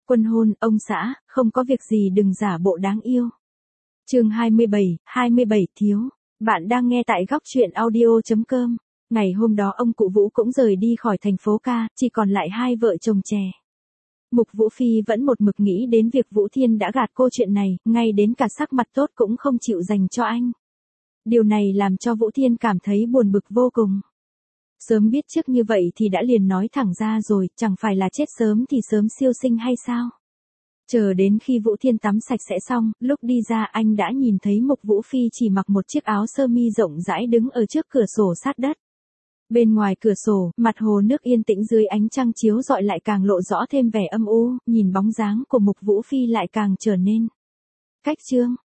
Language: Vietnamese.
Quân hôn, ông xã, không có việc gì đừng giả bộ đáng yêu. Chương 27 thiếu. Bạn đang nghe tại góc truyện audio.com. Ngày hôm đó ông cụ Vũ cũng rời đi khỏi thành phố ca, chỉ còn lại hai vợ chồng trẻ. Mục Vũ Phi vẫn một mực nghĩ đến việc Vũ Thiên đã gạt cô chuyện này, ngay đến cả sắc mặt tốt cũng không chịu dành cho anh. Điều này làm cho Vũ Thiên cảm thấy buồn bực vô cùng. Sớm biết trước như vậy thì đã liền nói thẳng ra rồi, chẳng phải là chết sớm thì sớm siêu sinh hay sao? Chờ đến khi Vũ Thiên tắm sạch sẽ xong, lúc đi ra anh đã nhìn thấy Mục Vũ Phi chỉ mặc một chiếc áo sơ mi rộng rãi đứng ở trước cửa sổ sát đất. Bên ngoài cửa sổ, mặt hồ nước yên tĩnh dưới ánh trăng chiếu rọi lại càng lộ rõ thêm vẻ âm u, nhìn bóng dáng của Mục Vũ Phi lại càng trở nên cách trương.